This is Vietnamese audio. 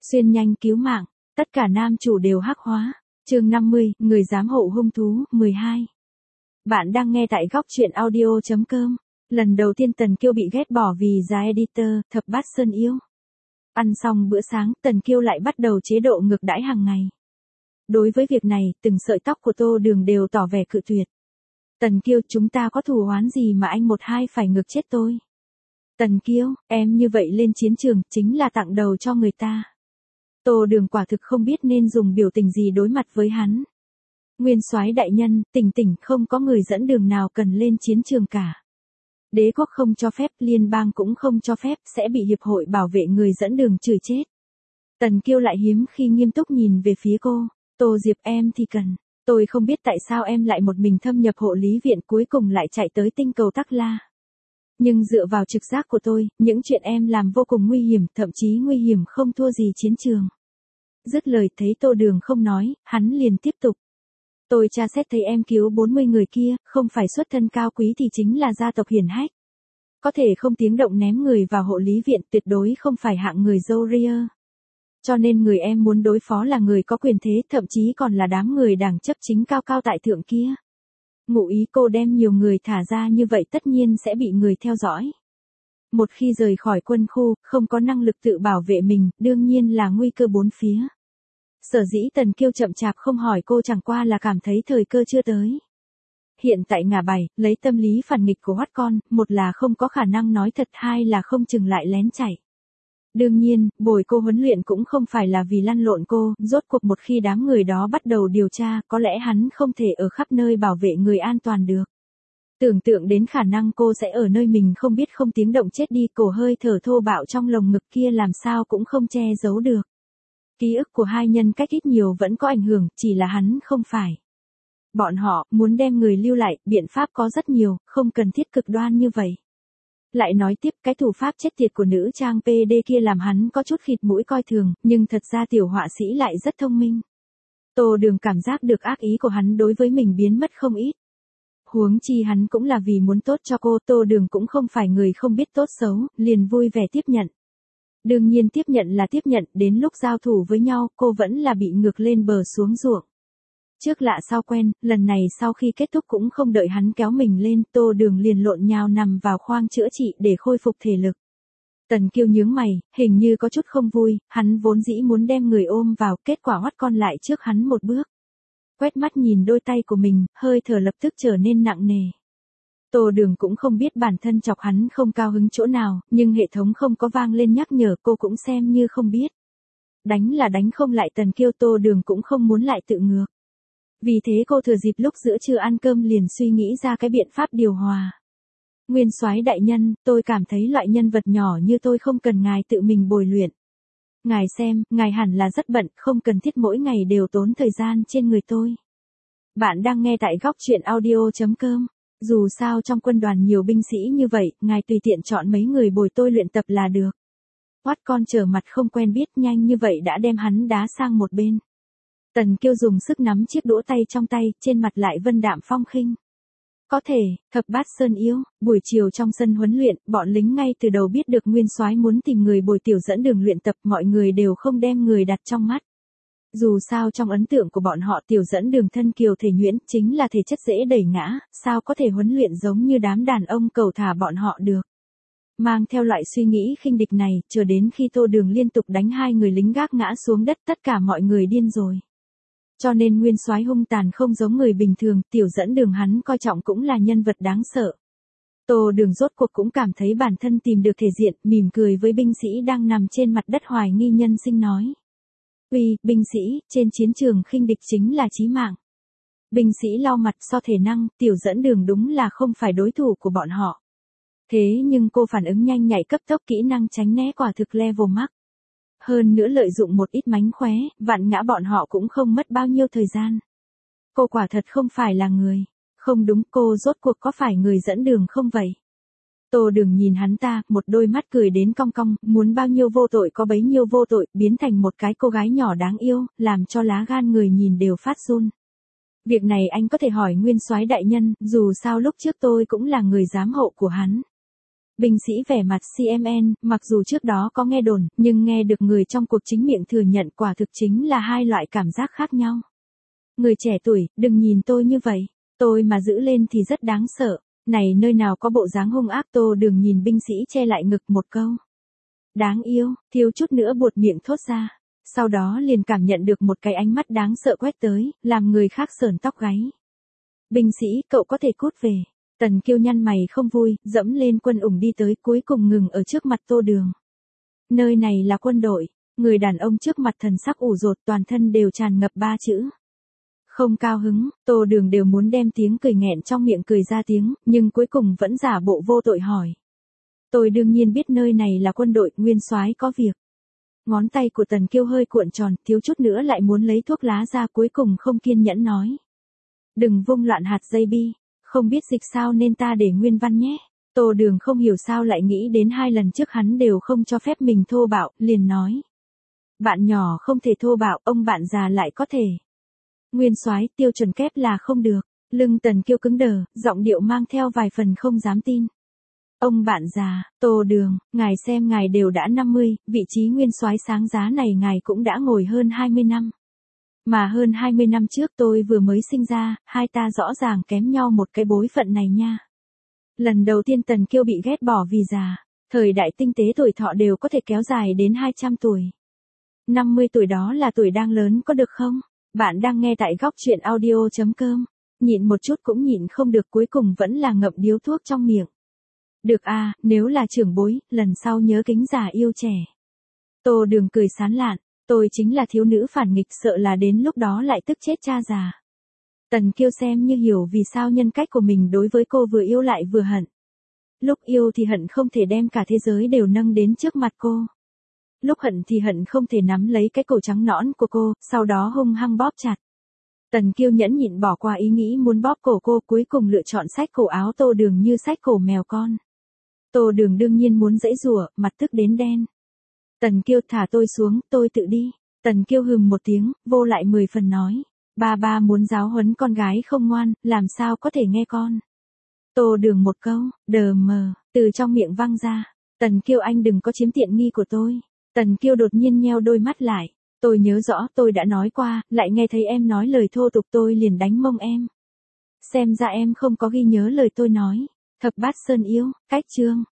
Xuyên nhanh cứu mạng, tất cả nam chủ đều hắc hóa. Chương 50, người giám hộ hung thú, 12. Bạn đang nghe tại góc truyện audio.com. Lần đầu tiên Tần Kiêu bị ghét bỏ vì giá editor, thập bát sơn yêu. Ăn xong bữa sáng, Tần Kiêu lại bắt đầu chế độ ngược đãi hàng ngày. Đối với việc này, từng sợi tóc của Tô Đường đều tỏ vẻ cự tuyệt. Tần Kiêu, chúng ta có thù oán gì mà anh một hai phải ngược chết tôi? Tần Kiêu, em như vậy lên chiến trường, chính là tặng đầu cho người ta. Tô Đường quả thực không biết nên dùng biểu tình gì đối mặt với hắn. Nguyên soái đại nhân, tỉnh, không có người dẫn đường nào cần lên chiến trường cả. Đế quốc không cho phép, liên bang cũng không cho phép, sẽ bị hiệp hội bảo vệ người dẫn đường chửi chết. Tần Kiêu lại hiếm khi nghiêm túc nhìn về phía cô. Tô Diệp, em thì cần. Tôi không biết tại sao em lại một mình thâm nhập hộ lý viện, cuối cùng lại chạy tới tinh cầu Tắc La. Nhưng dựa vào trực giác của tôi, những chuyện em làm vô cùng nguy hiểm, thậm chí nguy hiểm không thua gì chiến trường. Dứt lời, thấy Tô Đường không nói, hắn liền tiếp tục. Tôi tra xét thấy em cứu 40 người kia, không phải xuất thân cao quý thì chính là gia tộc hiển hách. Có thể không tiếng động ném người vào hộ lý viện, tuyệt đối không phải hạng người dâu ria. Cho nên người em muốn đối phó là người có quyền thế, thậm chí còn là đám người đảng chấp chính cao cao tại thượng kia. Ngụ ý cô đem nhiều người thả ra như vậy tất nhiên sẽ bị người theo dõi. Một khi rời khỏi quân khu, không có năng lực tự bảo vệ mình, đương nhiên là nguy cơ bốn phía. Sở dĩ Tần Kiêu chậm chạp không hỏi cô chẳng qua là cảm thấy thời cơ chưa tới. Hiện tại ngả bài, lấy tâm lý phản nghịch của hoắt con, một là không có khả năng nói thật, hai là không chừng lại lén chạy. Đương nhiên, bồi cô huấn luyện cũng không phải là vì lăn lộn cô, rốt cuộc một khi đám người đó bắt đầu điều tra, có lẽ hắn không thể ở khắp nơi bảo vệ người an toàn được. Tưởng tượng đến khả năng cô sẽ ở nơi mình không biết không tiếng động chết đi, cổ hơi thở thô bạo trong lồng ngực kia làm sao cũng không che giấu được. Ký ức của hai nhân cách ít nhiều vẫn có ảnh hưởng, chỉ là hắn không phải. Bọn họ muốn đem người lưu lại, biện pháp có rất nhiều, không cần thiết cực đoan như vậy. Lại nói tiếp, cái thủ pháp chết tiệt của nữ trang PD kia làm hắn có chút khịt mũi coi thường, nhưng thật ra tiểu họa sĩ lại rất thông minh. Tô Đường cảm giác được ác ý của hắn đối với mình biến mất không ít. Huống chi hắn cũng là vì muốn tốt cho cô, Tô Đường cũng không phải người không biết tốt xấu, liền vui vẻ tiếp nhận. Đương nhiên tiếp nhận là tiếp nhận, đến lúc giao thủ với nhau, cô vẫn là bị ngược lên bờ xuống ruộng. Trước lạ sau quen, lần này sau khi kết thúc cũng không đợi hắn kéo mình lên, Tô Đường liền lộn nhào nằm vào khoang chữa trị để khôi phục thể lực. Tần Kiêu nhướng mày, hình như có chút không vui, hắn vốn dĩ muốn đem người ôm vào, kết quả hoắt con lại trước hắn một bước. Quét mắt nhìn đôi tay của mình, hơi thở lập tức trở nên nặng nề. Tô Đường cũng không biết bản thân chọc hắn không cao hứng chỗ nào, nhưng hệ thống không có vang lên nhắc nhở, cô cũng xem như không biết. Đánh là đánh không lại Tần Kiêu, Tô Đường cũng không muốn lại tự ngược. Vì thế cô thừa dịp lúc giữa trưa ăn cơm liền suy nghĩ ra cái biện pháp điều hòa. Nguyên soái đại nhân, tôi cảm thấy loại nhân vật nhỏ như tôi không cần ngài tự mình bồi luyện. Ngài xem, ngài hẳn là rất bận, không cần thiết mỗi ngày đều tốn thời gian trên người tôi. Bạn đang nghe tại góc truyện audio.com. Dù sao trong quân đoàn nhiều binh sĩ như vậy, ngài tùy tiện chọn mấy người bồi tôi luyện tập là được. Hoắt con trở mặt không quen biết, nhanh như vậy đã đem hắn đá sang một bên. Tần Kiêu dùng sức nắm chiếc đũa tay trong tay, trên mặt lại vân đạm phong khinh. Có thể, thập bát sơn yêu, buổi chiều trong sân huấn luyện, bọn lính ngay từ đầu biết được nguyên soái muốn tìm người bồi tiểu dẫn đường luyện tập, mọi người đều không đem người đặt trong mắt. Dù sao trong ấn tượng của bọn họ tiểu dẫn đường thân kiều thể nhuyễn chính là thể chất dễ đẩy ngã, sao có thể huấn luyện giống như đám đàn ông cầu thả bọn họ được. Mang theo loại suy nghĩ khinh địch này, chờ đến khi Tô Đường liên tục đánh hai người lính gác ngã xuống đất, tất cả mọi người điên rồi. Cho nên nguyên soái hung tàn không giống người bình thường, tiểu dẫn đường hắn coi trọng cũng là nhân vật đáng sợ. Tô Đường rốt cuộc cũng cảm thấy bản thân tìm được thể diện, mỉm cười với binh sĩ đang nằm trên mặt đất hoài nghi nhân sinh nói. Uy, binh sĩ, trên chiến trường khinh địch chính là chí mạng. Binh sĩ lau mặt, so thể năng, tiểu dẫn đường đúng là không phải đối thủ của bọn họ. Thế nhưng cô phản ứng nhanh nhạy cấp tốc, kỹ năng tránh né quả thực level max. Hơn nữa lợi dụng một ít mánh khóe, vạn ngã bọn họ cũng không mất bao nhiêu thời gian. Cô quả thật không phải là người. Không đúng, cô rốt cuộc có phải người dẫn đường không vậy? Tô Đường nhìn hắn ta, một đôi mắt cười đến cong cong, muốn bao nhiêu vô tội có bấy nhiêu vô tội, biến thành một cái cô gái nhỏ đáng yêu, làm cho lá gan người nhìn đều phát run. Việc này anh có thể hỏi nguyên soái đại nhân, dù sao lúc trước tôi cũng là người giám hộ của hắn. Binh sĩ vẻ mặt CMN, mặc dù trước đó có nghe đồn, nhưng nghe được người trong cuộc chính miệng thừa nhận quả thực chính là hai loại cảm giác khác nhau. Người trẻ tuổi, đừng nhìn tôi như vậy. Tôi mà giữ lên thì rất đáng sợ. Này nơi nào có bộ dáng hung ác. Tô Đường nhìn binh sĩ che lại ngực một câu. Đáng yêu, thiếu chút nữa buột miệng thốt ra. Sau đó liền cảm nhận được một cái ánh mắt đáng sợ quét tới, làm người khác sởn tóc gáy. Binh sĩ, cậu có thể cút về. Tần Kiêu nhăn mày không vui, dẫm lên quân ủng đi tới, cuối cùng ngừng ở trước mặt Tô Đường. Nơi này là quân đội. Người đàn ông trước mặt thần sắc ủ rột, toàn thân đều tràn ngập ba chữ. Không cao hứng. Tô Đường đều muốn đem tiếng cười nghẹn trong miệng cười ra tiếng, nhưng cuối cùng vẫn giả bộ vô tội hỏi. Tôi đương nhiên biết nơi này là quân đội, nguyên soái có việc. Ngón tay của Tần Kiêu hơi cuộn tròn, thiếu chút nữa lại muốn lấy thuốc lá ra, cuối cùng không kiên nhẫn nói. Đừng vung loạn hạt dây bi, không biết dịch sao nên ta để nguyên văn nhé. Tô Đường không hiểu sao lại nghĩ đến 2 lần trước hắn đều không cho phép mình thô bạo, liền nói. Bạn nhỏ không thể thô bạo, ông bạn già lại có thể. Nguyên soái, tiêu chuẩn kép là không được. Lưng Tần Kiêu cứng đờ, giọng điệu mang theo vài phần không dám tin. Ông bạn già, Tô Đường, ngài xem ngài đều đã 50, vị trí nguyên soái sáng giá này ngài cũng đã ngồi hơn 20 năm. Mà hơn 20 năm trước tôi vừa mới sinh ra, hai ta rõ ràng kém nhau một cái bối phận này nha. Lần đầu tiên Tần Kiêu bị ghét bỏ vì già, thời đại tinh tế tuổi thọ đều có thể kéo dài đến 200 tuổi. 50 tuổi đó là tuổi đang lớn có được không? Bạn đang nghe tại góc truyện audio.com. Nhịn một chút cũng nhịn không được, cuối cùng vẫn là ngậm điếu thuốc trong miệng. Được à, nếu là trưởng bối, lần sau nhớ kính già yêu trẻ. Tô Đường cười sán lạn, tôi chính là thiếu nữ phản nghịch, sợ là đến lúc đó lại tức chết cha già. Tần Kiêu xem như hiểu vì sao nhân cách của mình đối với cô vừa yêu lại vừa hận. Lúc yêu thì hận không thể đem cả thế giới đều nâng đến trước mặt cô. Lúc hận thì hận không thể nắm lấy cái cổ trắng nõn của cô, sau đó hung hăng bóp chặt. Tần Kiêu nhẫn nhịn bỏ qua ý nghĩ muốn bóp cổ cô, cuối cùng lựa chọn xách cổ áo Tô Đường như xách cổ mèo con. Tô Đường đương nhiên muốn giãy giụa, mặt tức đến đen. Tần Kiêu, thả tôi xuống, tôi tự đi. Tần Kiêu hừm một tiếng, vô lại 10 phần nói. Ba muốn giáo huấn con gái không ngoan, làm sao có thể nghe con. Tô Đường một câu, đờ mờ, từ trong miệng văng ra. Tần Kiêu, anh đừng có chiếm tiện nghi của tôi. Tần Kiêu đột nhiên nheo đôi mắt lại. Tôi nhớ rõ tôi đã nói qua, lại nghe thấy em nói lời thô tục tôi liền đánh mông em. Xem ra em không có ghi nhớ lời tôi nói. Thập bát sơn yêu, cách chương.